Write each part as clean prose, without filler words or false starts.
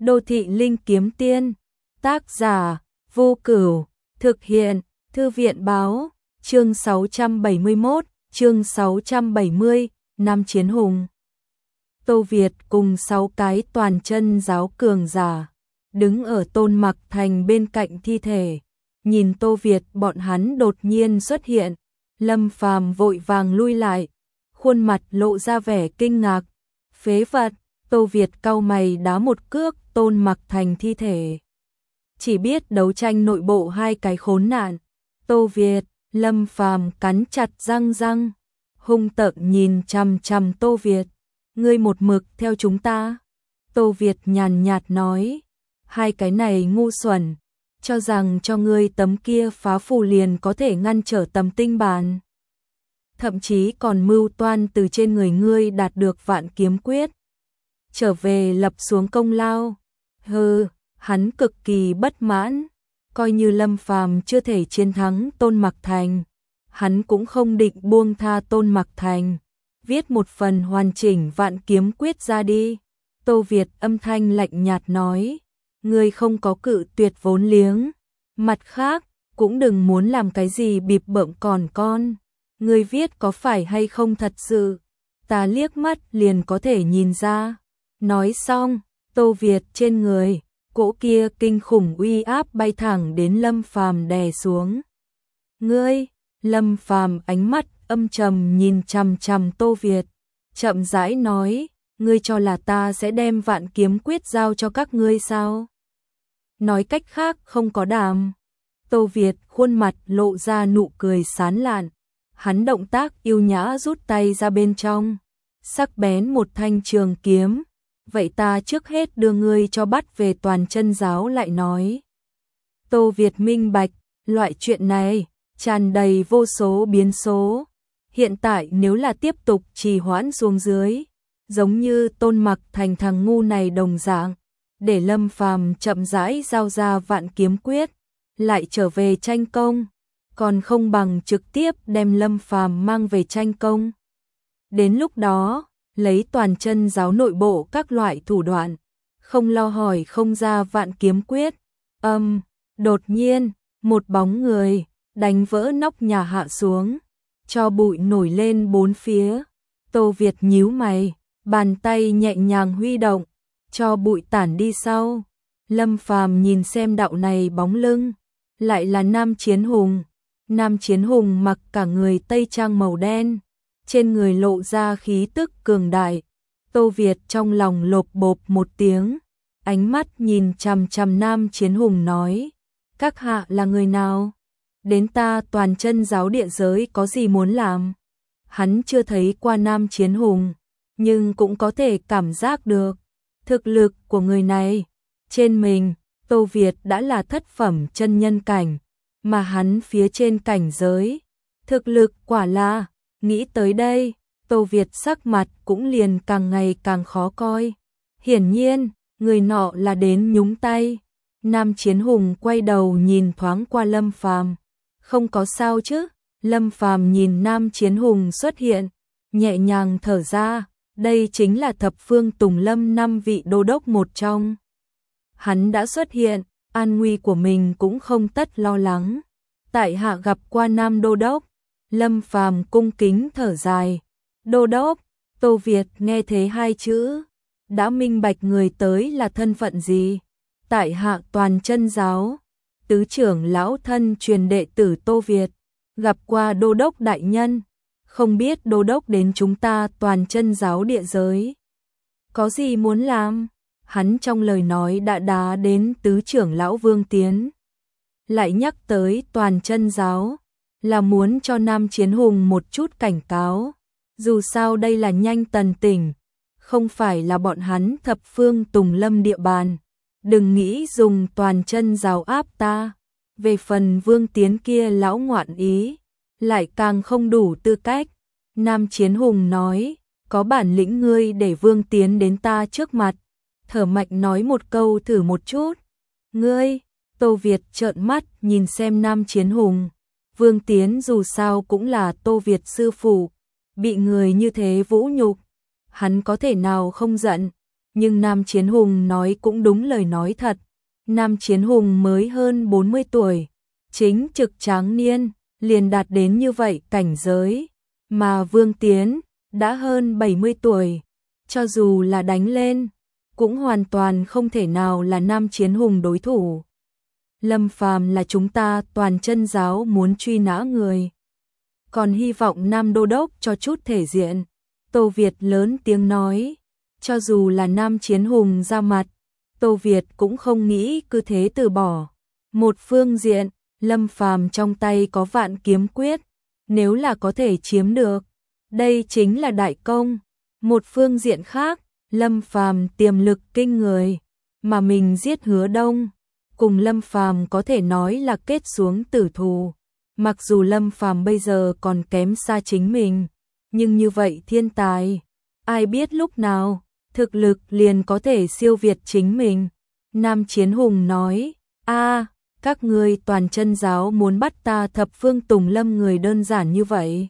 Đô thị linh kiếm tiên. Tác giả Vô Cửu. Thực hiện Thư viện báo. Chương 671, chương 670, Nam Chiến Hùng. Tô Việt cùng 6 cái toàn chân giáo cường giả đứng ở Tôn Mặc Thành bên cạnh thi thể. Nhìn Tô Việt, bọn hắn đột nhiên xuất hiện, Lâm Phàm vội vàng lui lại, khuôn mặt lộ ra vẻ kinh ngạc. Phế vật! Tô Việt cau mày đá một cước Tôn Mặc Thành thi thể. Chỉ biết đấu tranh nội bộ hai cái khốn nạn. Tô Việt, Lâm Phàm cắn chặt răng, hung tợn nhìn chằm chằm Tô Việt. Ngươi một mực theo chúng ta. Tô Việt nhàn nhạt nói, hai cái này ngu xuẩn, cho rằng cho ngươi tấm kia phá phù liền có thể ngăn trở tấm tinh bản. Thậm chí còn mưu toan từ trên người ngươi đạt được Vạn Kiếm Quyết, trở về lập xuống công lao. Hừ, hắn cực kỳ bất mãn, coi như Lâm Phàm chưa thể chiến thắng Tôn Mặc Thành, hắn cũng không định buông tha Tôn Mặc Thành. Viết một phần hoàn chỉnh Vạn Kiếm Quyết ra đi. Tô Việt âm thanh lạnh nhạt nói, ngươi không có cự tuyệt vốn liếng. Mặt khác, cũng đừng muốn làm cái gì bịp bợm còn con. Ngươi viết có phải hay không thật sự, ta liếc mắt liền có thể nhìn ra. Nói xong, Tô Việt trên người, cỗ kia kinh khủng uy áp bay thẳng đến Lâm Phàm đè xuống. Ngươi! Lâm Phàm ánh mắt âm trầm nhìn chằm chằm Tô Việt, chậm rãi nói, ngươi cho là ta sẽ đem Vạn Kiếm Quyết giao cho các ngươi sao? Nói cách khác không có đảm. Tô Việt khuôn mặt lộ ra nụ cười sán lạn, hắn động tác yêu nhã rút tay ra bên trong, sắc bén một thanh trường kiếm. Vậy ta trước hết đưa ngươi cho bắt về toàn chân giáo lại nói. Tô Việt minh bạch, loại chuyện này tràn đầy vô số biến số. Hiện tại nếu là tiếp tục trì hoãn xuống dưới, giống như Tôn Mặc Thành thằng ngu này đồng dạng, để Lâm Phàm chậm rãi giao ra Vạn Kiếm Quyết, lại trở về tranh công, còn không bằng trực tiếp đem Lâm Phàm mang về tranh công. Đến lúc đó, lấy toàn chân giáo nội bộ các loại thủ đoạn, không lo hỏi không ra Vạn Kiếm Quyết. Đột nhiên, một bóng người đánh vỡ nóc nhà hạ xuống, cho bụi nổi lên bốn phía. Tô Việt nhíu mày, bàn tay nhẹ nhàng huy động, cho bụi tản đi sau. Lâm Phàm nhìn xem đạo này bóng lưng, lại là Nam Chiến Hùng. Nam Chiến Hùng mặc cả người tây trang màu đen, trên người lộ ra khí tức cường đại. Tô Việt trong lòng lộp bộp một tiếng, ánh mắt nhìn chằm chằm Nam Chiến Hùng nói, các hạ là người nào? Đến ta toàn chân giáo địa giới có gì muốn làm? Hắn chưa thấy qua Nam Chiến Hùng, nhưng cũng có thể cảm giác được thực lực của người này. Trên mình, Tô Việt đã là thất phẩm chân nhân cảnh, mà hắn phía trên cảnh giới, thực lực quả là. Nghĩ tới đây, Tô Việt sắc mặt cũng liền càng ngày càng khó coi. Hiển nhiên, người nọ là đến nhúng tay. Nam Chiến Hùng quay đầu nhìn thoáng qua Lâm Phàm, không có sao chứ? Lâm Phàm nhìn Nam Chiến Hùng xuất hiện, nhẹ nhàng thở ra, đây chính là thập phương Tùng Lâm 5 vị đô đốc một trong. Hắn đã xuất hiện, an nguy của mình cũng không tất lo lắng. Tại hạ gặp qua Nam đô đốc. Lâm Phàm cung kính thở dài. Đô đốc. Tô Việt nghe thế hai chữ, đã minh bạch người tới là thân phận gì. Tại hạ toàn chân giáo, tứ trưởng lão thân truyền đệ tử Tô Việt, gặp qua đô đốc đại nhân. Không biết đô đốc đến chúng ta toàn chân giáo địa giới có gì muốn làm? Hắn trong lời nói đã đá đến tứ trưởng lão Vương Tiến, lại nhắc tới toàn chân giáo, là muốn cho Nam Chiến Hùng một chút cảnh cáo. Dù sao đây là Nhanh Tần tỉnh, không phải là bọn hắn thập phương Tùng Lâm địa bàn. Đừng nghĩ dùng toàn chân giáo áp ta. Về phần Vương Tiến kia lão ngoạn ý, lại càng không đủ tư cách. Nam Chiến Hùng nói, có bản lĩnh ngươi để Vương Tiến đến ta trước mặt, thở mạnh nói một câu thử một chút. Ngươi! Tô Việt trợn mắt nhìn xem Nam Chiến Hùng. Vương Tiến dù sao cũng là Tô Việt sư phụ, bị người như thế vũ nhục, hắn có thể nào không giận. Nhưng Nam Chiến Hùng nói cũng đúng lời nói thật. Nam Chiến Hùng mới hơn 40 tuổi, chính trực tráng niên, liền đạt đến như vậy cảnh giới. Mà Vương Tiến đã hơn 70 tuổi, cho dù là đánh lên, cũng hoàn toàn không thể nào là Nam Chiến Hùng đối thủ. Lâm Phàm là chúng ta Toàn Chân giáo muốn truy nã người. Còn hy vọng Nam Đô Đốc cho chút thể diện. Tô Việt lớn tiếng nói, cho dù là Nam Chiến Hùng ra mặt, Tô Việt cũng không nghĩ cứ thế từ bỏ. Một phương diện, Lâm Phàm trong tay có Vạn Kiếm Quyết, nếu là có thể chiếm được, đây chính là đại công. Một phương diện khác, Lâm Phàm tiềm lực kinh người, mà mình giết Hứa Đông, cùng Lâm Phàm có thể nói là kết xuống tử thù. Mặc dù Lâm Phàm bây giờ còn kém xa chính mình, nhưng như vậy thiên tài, ai biết lúc nào thực lực liền có thể siêu việt chính mình. Nam Chiến Hùng nói, các ngươi Toàn Chân giáo muốn bắt ta Thập Phương Tùng Lâm người đơn giản như vậy.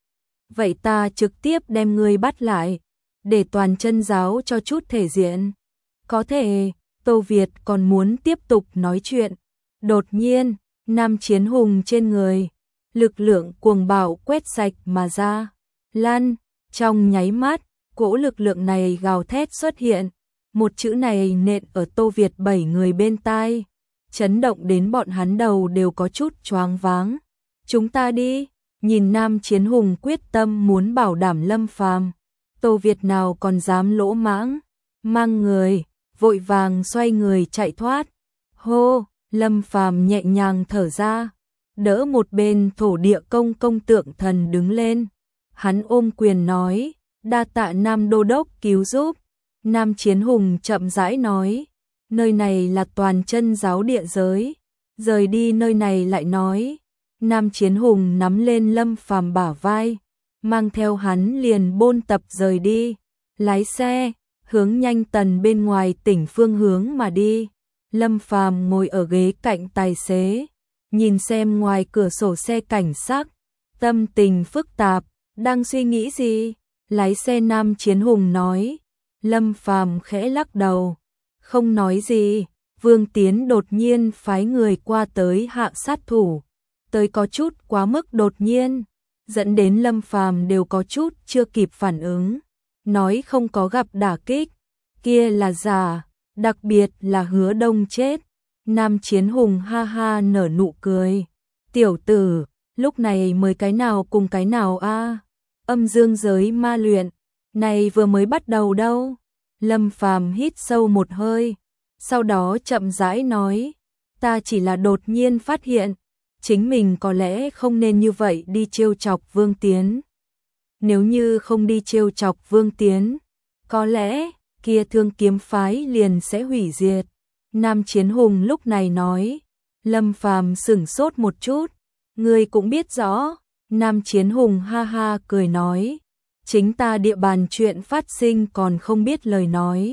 Vậy ta trực tiếp đem ngươi bắt lại, để Toàn Chân giáo cho chút thể diện. Có thể, Tô Việt còn muốn tiếp tục nói chuyện. Đột nhiên, Nam Chiến Hùng trên người, lực lượng cuồng bạo quét sạch mà ra. Lăn, trong nháy mắt, cỗ lực lượng này gào thét xuất hiện. Một chữ này nện ở Tô Việt 7 người bên tai, chấn động đến bọn hắn đầu đều có chút choáng váng. Chúng ta đi, nhìn Nam Chiến Hùng quyết tâm muốn bảo đảm Lâm Phàm, Tô Việt nào còn dám lỗ mãng, mang người, vội vàng xoay người chạy thoát. Hô, Lâm Phàm nhẹ nhàng thở ra, đỡ một bên thổ địa công tượng thần đứng lên. Hắn ôm quyền nói, đa tạ Nam Đô Đốc cứu giúp. Nam Chiến Hùng chậm rãi nói, nơi này là Toàn Chân giáo địa giới, rời đi nơi này lại nói. Nam Chiến Hùng nắm lên Lâm Phàm bả vai, mang theo hắn liền bôn tập rời đi, lái xe, hướng Nhanh Tần bên ngoài tỉnh phương hướng mà đi. Lâm Phàm ngồi ở ghế cạnh tài xế, nhìn xem ngoài cửa sổ xe cảnh sát, tâm tình phức tạp, đang suy nghĩ gì? Lái xe Nam Chiến Hùng nói. Lâm Phàm khẽ lắc đầu, không nói gì. Vương Tiến đột nhiên phái người qua tới hạ sát thủ, tới có chút quá mức đột nhiên, dẫn đến Lâm Phàm đều có chút chưa kịp phản ứng, nói không có gặp đả kích, kia là giả, đặc biệt là Hứa Đông chết. Nam Chiến Hùng ha ha nở nụ cười, tiểu tử, lúc này mới cái nào cùng cái nào a? Âm dương giới ma luyện, này vừa mới bắt đầu đâu. Lâm Phàm hít sâu một hơi, sau đó chậm rãi nói, ta chỉ là đột nhiên phát hiện, chính mình có lẽ không nên như vậy đi trêu chọc Vương Tiến. Nếu như không đi trêu chọc Vương Tiến, có lẽ kia Thương Kiếm phái liền sẽ hủy diệt. Nam Chiến Hùng lúc này nói. Lâm Phàm sửng sốt một chút, ngươi cũng biết rõ. Nam Chiến Hùng ha ha cười nói, chính ta địa bàn chuyện phát sinh còn không biết lời nói.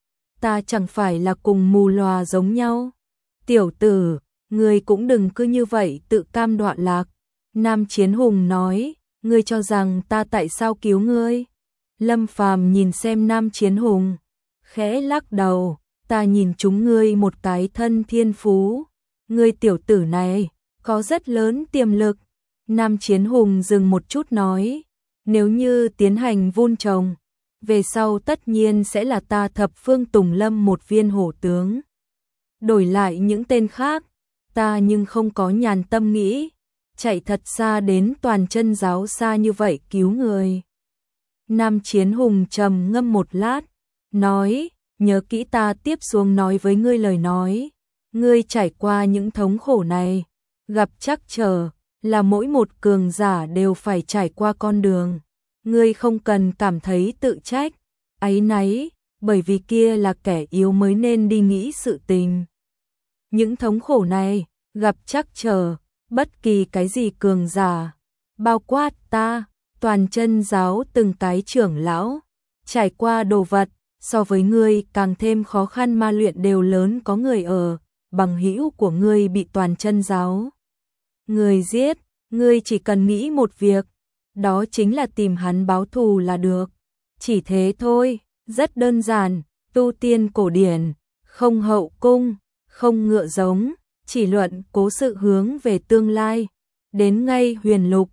Ta chẳng phải là cùng mù lòa giống nhau. Tiểu tử, ngươi cũng đừng cứ như vậy tự cam đoạ lạc. Nam Chiến Hùng nói, ngươi cho rằng ta tại sao cứu ngươi? Lâm Phàm nhìn xem Nam Chiến Hùng, khẽ lắc đầu, ta nhìn chúng ngươi một cái thân thiên phú. Ngươi tiểu tử này, có rất lớn tiềm lực. Nam Chiến Hùng dừng một chút nói, nếu như tiến hành vun trồng, về sau tất nhiên sẽ là ta Thập Phương Tùng Lâm một viên hổ tướng. Đổi lại những tên khác, ta nhưng không có nhàn tâm nghĩ, chạy thật xa đến Toàn Chân giáo xa như vậy cứu người. Nam Chiến Hùng trầm ngâm một lát, nói, nhớ kỹ ta tiếp xuống nói với ngươi lời nói, ngươi trải qua những thống khổ này, gặp trắc trở, là mỗi một cường giả đều phải trải qua con đường. Ngươi không cần cảm thấy tự trách, áy náy, bởi vì kia là kẻ yếu mới nên đi nghĩ sự tình. Những thống khổ này, gặp trắc trở, bất kỳ cái gì cường giả, bao quát ta, Toàn Chân giáo từng cái trưởng lão, trải qua đồ vật, so với ngươi càng thêm khó khăn ma luyện đều lớn có người ở, bằng hữu của ngươi bị Toàn Chân giáo người giết, ngươi chỉ cần nghĩ một việc, đó chính là tìm hắn báo thù là được. Chỉ thế thôi, rất đơn giản, tu tiên cổ điển, không hậu cung, không ngựa giống, chỉ luận cố sự hướng về tương lai. Đến ngay huyền lục,